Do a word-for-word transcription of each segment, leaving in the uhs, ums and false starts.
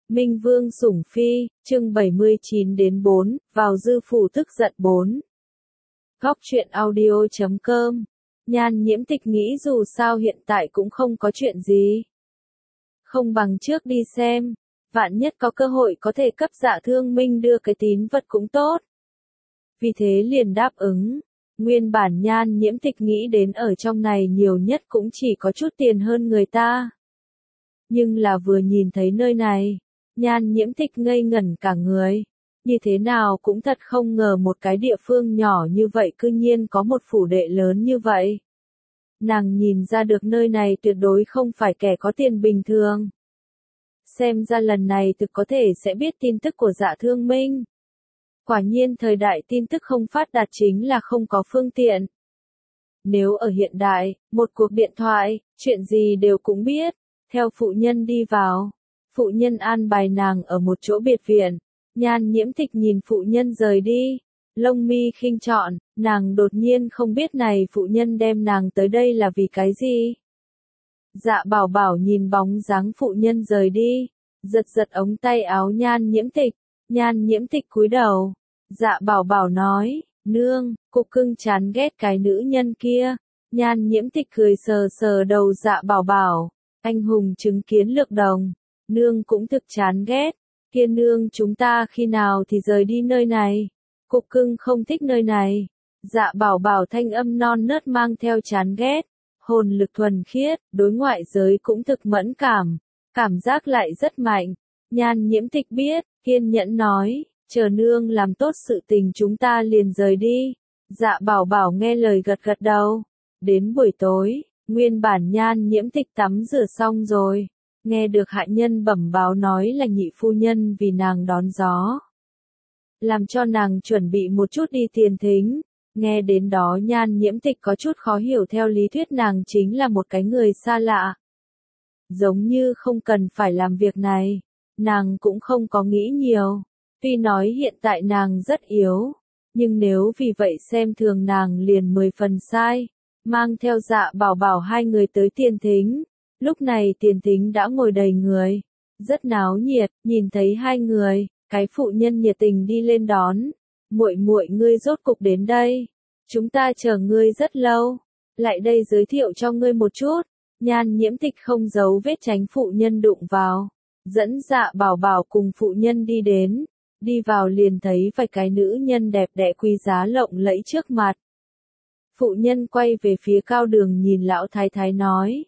Minh Vương sủng phi, chương bảy mươi chín đến bốn, vào dư phủ tức giận bốn. Góc truyện audio chấm com. Nhan Nhiễm Tịch nghĩ dù sao hiện tại cũng không có chuyện gì. Không bằng trước đi xem, vạn nhất có cơ hội có thể cấp Dạ Thương Minh đưa cái tín vật cũng tốt. Vì thế liền đáp ứng. Nguyên bản Nhan Nhiễm Tịch nghĩ đến ở trong này nhiều nhất cũng chỉ có chút tiền hơn người ta. Nhưng là vừa nhìn thấy nơi này, Nhan Nhiễm Tịch ngây ngẩn cả người. Như thế nào cũng thật không ngờ một cái địa phương nhỏ như vậy cư nhiên có một phủ đệ lớn như vậy. Nàng nhìn ra được nơi này tuyệt đối không phải kẻ có tiền bình thường. Xem ra lần này thực có thể sẽ biết tin tức của Dạ Thương Minh. Quả nhiên thời đại tin tức không phát đạt chính là không có phương tiện. Nếu ở hiện đại, một cuộc điện thoại, chuyện gì đều cũng biết. Theo phụ nhân đi vào, phụ nhân an bài nàng ở một chỗ biệt viện. Nhan Nhiễm Tịch nhìn phụ nhân rời đi, lông mi khinh trọn, nàng đột nhiên không biết này phụ nhân đem nàng tới đây là vì cái gì. Dạ Bảo Bảo nhìn bóng dáng phụ nhân rời đi, giật giật ống tay áo Nhan Nhiễm Tịch. Nhan Nhiễm Tịch cúi đầu. Dạ Bảo Bảo nói, nương, cục cưng chán ghét cái nữ nhân kia. Nhan Nhiễm Tịch cười sờ sờ đầu Dạ Bảo Bảo, anh hùng chứng kiến lược đồng, nương cũng thực chán ghét. Kia nương chúng ta khi nào thì rời đi nơi này, cục cưng không thích nơi này. Dạ Bảo Bảo thanh âm non nớt mang theo chán ghét, hồn lực thuần khiết, đối ngoại giới cũng thực mẫn cảm, cảm giác lại rất mạnh. Nhan Nhiễm Tịch biết, kiên nhẫn nói, chờ nương làm tốt sự tình chúng ta liền rời đi. Dạ Bảo Bảo nghe lời gật gật đầu. Đến buổi tối, nguyên bản Nhan Nhiễm Tịch tắm rửa xong rồi. Nghe được hạ nhân bẩm báo nói là nhị phu nhân vì nàng đón gió. Làm cho nàng chuẩn bị một chút đi tiền thính. Nghe đến đó Nhan Nhiễm Tịch có chút khó hiểu, theo lý thuyết nàng chính là một cái người xa lạ. Giống như không cần phải làm việc này. Nàng cũng không có nghĩ nhiều. Tuy nói hiện tại nàng rất yếu. Nhưng nếu vì vậy xem thường nàng liền mười phần sai. Mang theo Dạ Bảo Bảo hai người tới tiền thính. Lúc này tiền thính đã ngồi đầy người, rất náo nhiệt, nhìn thấy hai người, cái phụ nhân nhiệt tình đi lên đón. Muội muội ngươi rốt cục đến đây, chúng ta chờ ngươi rất lâu, lại đây giới thiệu cho ngươi một chút. Nhan Nhiễm Tịch không giấu vết tránh phụ nhân đụng vào, dẫn Dạ Bảo Bảo cùng phụ nhân đi đến, đi vào liền thấy vài cái nữ nhân đẹp đẽ quý giá lộng lẫy trước mặt. Phụ nhân quay về phía Cao Đường nhìn lão thái thái nói.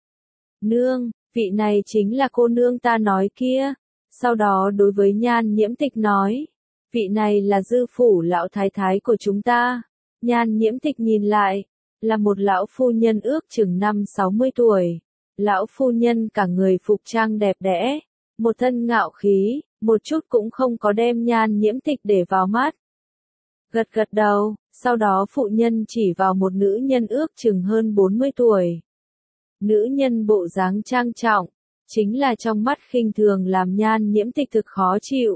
Nương, vị này chính là cô nương ta nói kia. Sau đó đối với Nhan Nhiễm Tịch nói, vị này là dư phủ lão thái thái của chúng ta. Nhan Nhiễm Tịch nhìn lại, là một lão phu nhân ước chừng năm sáu mươi tuổi. Lão phu nhân cả người phục trang đẹp đẽ, một thân ngạo khí, một chút cũng không có đem Nhan Nhiễm Tịch để vào mắt. Gật gật đầu, sau đó phụ nhân chỉ vào một nữ nhân ước chừng hơn bốn mươi tuổi. Nữ nhân bộ dáng trang trọng, chính là trong mắt khinh thường làm Nhan Nhiễm Tịch thực khó chịu.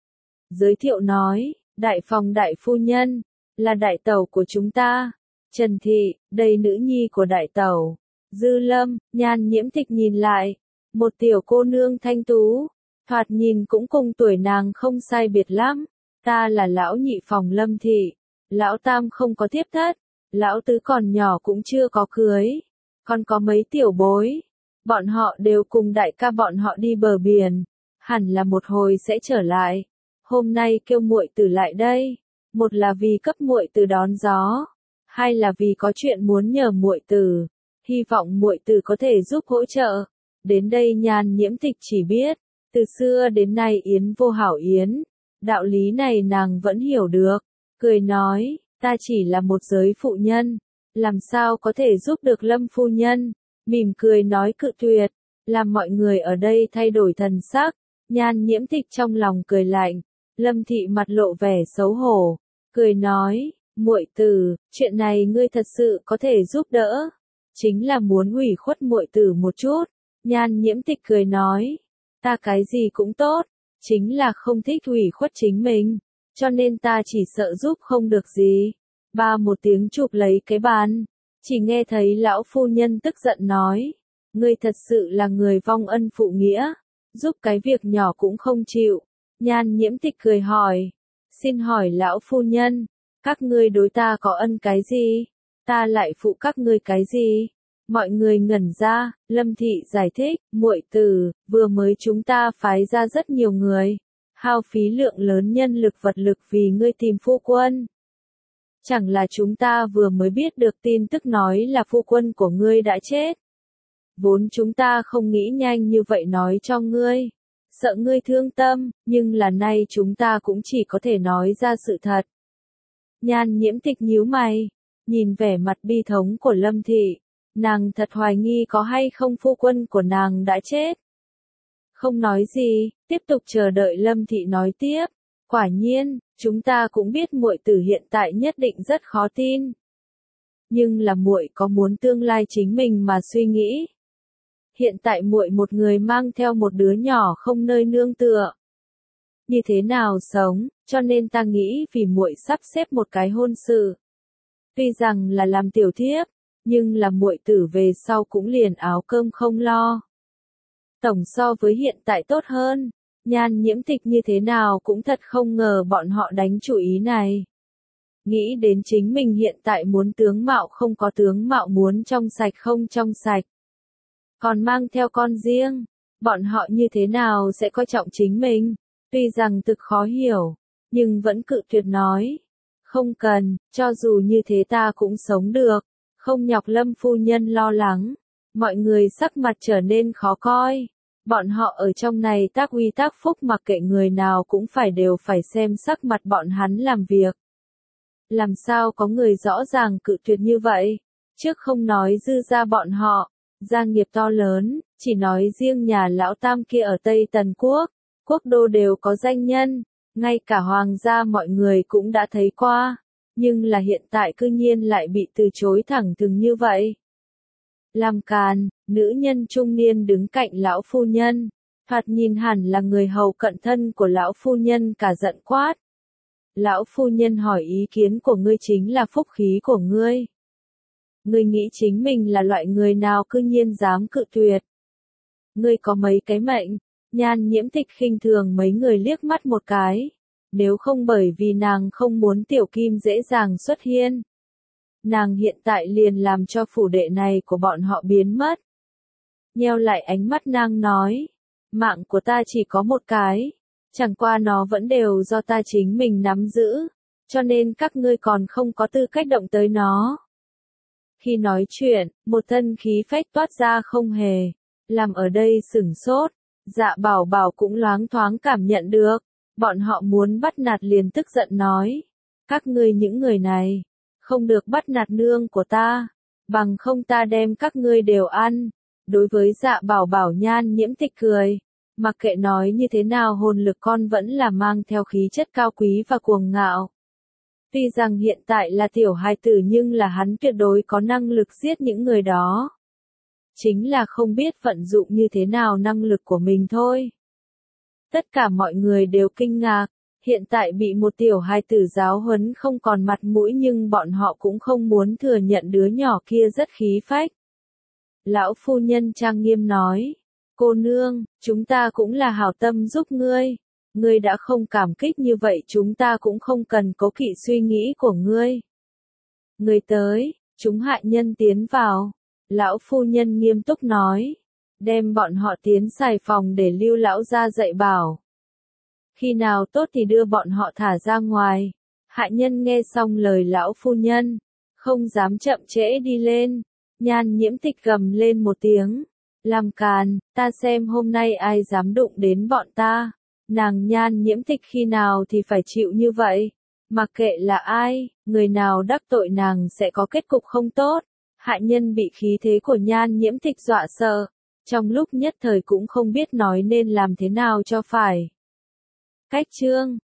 Giới thiệu nói, đại phòng đại phu nhân, là đại tẩu của chúng ta. Trần Thị, đây nữ nhi của đại tẩu. Dư Lâm, Nhan Nhiễm Tịch nhìn lại, một tiểu cô nương thanh tú, thoạt nhìn cũng cùng tuổi nàng không sai biệt lắm. Ta là lão nhị phòng Lâm Thị, lão tam không có tiếp thất, lão tứ còn nhỏ cũng chưa có cưới. Còn có mấy tiểu bối, bọn họ đều cùng đại ca bọn họ đi bờ biển, hẳn là một hồi sẽ trở lại. Hôm nay kêu muội tử lại đây, một là vì cấp muội tử đón gió, hai là vì có chuyện muốn nhờ muội tử, hy vọng muội tử có thể giúp hỗ trợ. Đến đây Nhan Nhiễm Tịch chỉ biết, từ xưa đến nay yến vô hảo yến, đạo lý này nàng vẫn hiểu được, cười nói, ta chỉ là một giới phụ nhân. Làm sao có thể giúp được Lâm phu nhân, mỉm cười nói cự tuyệt, làm mọi người ở đây thay đổi thần sắc. Nhan Nhiễm Tịch trong lòng cười lạnh, Lâm Thị mặt lộ vẻ xấu hổ, cười nói, muội tử, chuyện này ngươi thật sự có thể giúp đỡ, chính là muốn ủy khuất muội tử một chút. Nhan Nhiễm Tịch cười nói, ta cái gì cũng tốt, chính là không thích ủy khuất chính mình, cho nên ta chỉ sợ giúp không được gì. Ba một tiếng chụp lấy cái bàn, chỉ nghe thấy lão phu nhân tức giận nói, ngươi thật sự là người vong ân phụ nghĩa, giúp cái việc nhỏ cũng không chịu. Nhan Nhiễm Tịch cười hỏi, xin hỏi lão phu nhân, các ngươi đối ta có ân cái gì? Ta lại phụ các ngươi cái gì? Mọi người ngẩn ra, Lâm Thị giải thích, muội tử, vừa mới chúng ta phái ra rất nhiều người, hao phí lượng lớn nhân lực vật lực vì ngươi tìm phu quân. Chẳng là chúng ta vừa mới biết được tin tức nói là phu quân của ngươi đã chết. Vốn chúng ta không nghĩ nhanh như vậy nói cho ngươi, sợ ngươi thương tâm, nhưng là nay chúng ta cũng chỉ có thể nói ra sự thật. Nhan Nhiễm Tịch nhíu mày, nhìn vẻ mặt bi thống của Lâm Thị, nàng thật hoài nghi có hay không phu quân của nàng đã chết. Không nói gì, tiếp tục chờ đợi Lâm Thị nói tiếp. Quả nhiên, chúng ta cũng biết muội tử hiện tại nhất định rất khó tin. Nhưng là muội có muốn tương lai chính mình mà suy nghĩ. Hiện tại muội một người mang theo một đứa nhỏ không nơi nương tựa. Như thế nào sống, cho nên ta nghĩ vì muội sắp xếp một cái hôn sự. Tuy rằng là làm tiểu thiếp, nhưng là muội tử về sau cũng liền áo cơm không lo. Tổng so với hiện tại tốt hơn. Nhan Nhiễm Tịch như thế nào cũng thật không ngờ bọn họ đánh chủ ý này. Nghĩ đến chính mình hiện tại muốn tướng mạo không có tướng mạo, muốn trong sạch không trong sạch. Còn mang theo con riêng, bọn họ như thế nào sẽ coi trọng chính mình, tuy rằng thực khó hiểu, nhưng vẫn cự tuyệt nói. Không cần, cho dù như thế ta cũng sống được, không nhọc Lâm phu nhân lo lắng. Mọi người sắc mặt trở nên khó coi. Bọn họ ở trong này tác uy tác phúc, mặc kệ người nào cũng phải đều phải xem sắc mặt bọn hắn làm việc. Làm sao có người rõ ràng cự tuyệt như vậy? Trước không nói dư ra bọn họ, gia nghiệp to lớn, chỉ nói riêng nhà lão tam kia ở Tây Tần Quốc, quốc đô đều có danh nhân, ngay cả hoàng gia mọi người cũng đã thấy qua, nhưng là hiện tại cư nhiên lại bị từ chối thẳng thừng như vậy. Làm càn, nữ nhân trung niên đứng cạnh lão phu nhân, thoạt nhìn hẳn là người hầu cận thân của lão phu nhân, cả giận quát. Lão phu nhân hỏi, ý kiến của ngươi chính là phúc khí của ngươi. Ngươi nghĩ chính mình là loại người nào cư nhiên dám cự tuyệt? Ngươi có mấy cái mệnh? Nhan Nhiễm Tịch khinh thường mấy người liếc mắt một cái. Nếu không bởi vì nàng không muốn Tiểu Kim dễ dàng xuất hiện, nàng hiện tại liền làm cho phủ đệ này của bọn họ biến mất. Nheo lại ánh mắt nàng nói, mạng của ta chỉ có một cái, chẳng qua nó vẫn đều do ta chính mình nắm giữ, cho nên các ngươi còn không có tư cách động tới nó. Khi nói chuyện, một thân khí phách toát ra không hề, làm ở đây sửng sốt, Dạ Bảo Bảo cũng loáng thoáng cảm nhận được, bọn họ muốn bắt nạt liền tức giận nói, các ngươi những người này, không được bắt nạt nương của ta, bằng không ta đem các ngươi đều ăn. Đối với Dạ Bảo Bảo, Nhan Nhiễm Tịch cười, mặc kệ nói như thế nào hồn lực con vẫn là mang theo khí chất cao quý và cuồng ngạo. Tuy rằng hiện tại là tiểu hài tử nhưng là hắn tuyệt đối có năng lực giết những người đó. Chính là không biết vận dụng như thế nào năng lực của mình thôi. Tất cả mọi người đều kinh ngạc, hiện tại bị một tiểu hài tử giáo huấn không còn mặt mũi, nhưng bọn họ cũng không muốn thừa nhận đứa nhỏ kia rất khí phách. Lão phu nhân trang nghiêm nói, cô nương, chúng ta cũng là hảo tâm giúp ngươi. Ngươi đã không cảm kích như vậy chúng ta cũng không cần cố kỵ suy nghĩ của ngươi. Ngươi tới, chúng hạ nhân tiến vào. Lão phu nhân nghiêm túc nói, đem bọn họ tiến xài phòng để lưu lão ra dạy bảo. Khi nào tốt thì đưa bọn họ thả ra ngoài. Hạ nhân nghe xong lời lão phu nhân, không dám chậm trễ đi lên. Nhan Nhiễm Tịch gầm lên một tiếng, làm càn, ta xem hôm nay ai dám đụng đến bọn ta. Nàng Nhan Nhiễm Tịch khi nào thì phải chịu như vậy, mặc kệ là ai, người nào đắc tội nàng sẽ có kết cục không tốt. Hạ nhân bị khí thế của Nhan Nhiễm Tịch dọa sợ, trong lúc nhất thời cũng không biết nói nên làm thế nào cho phải. Cách chương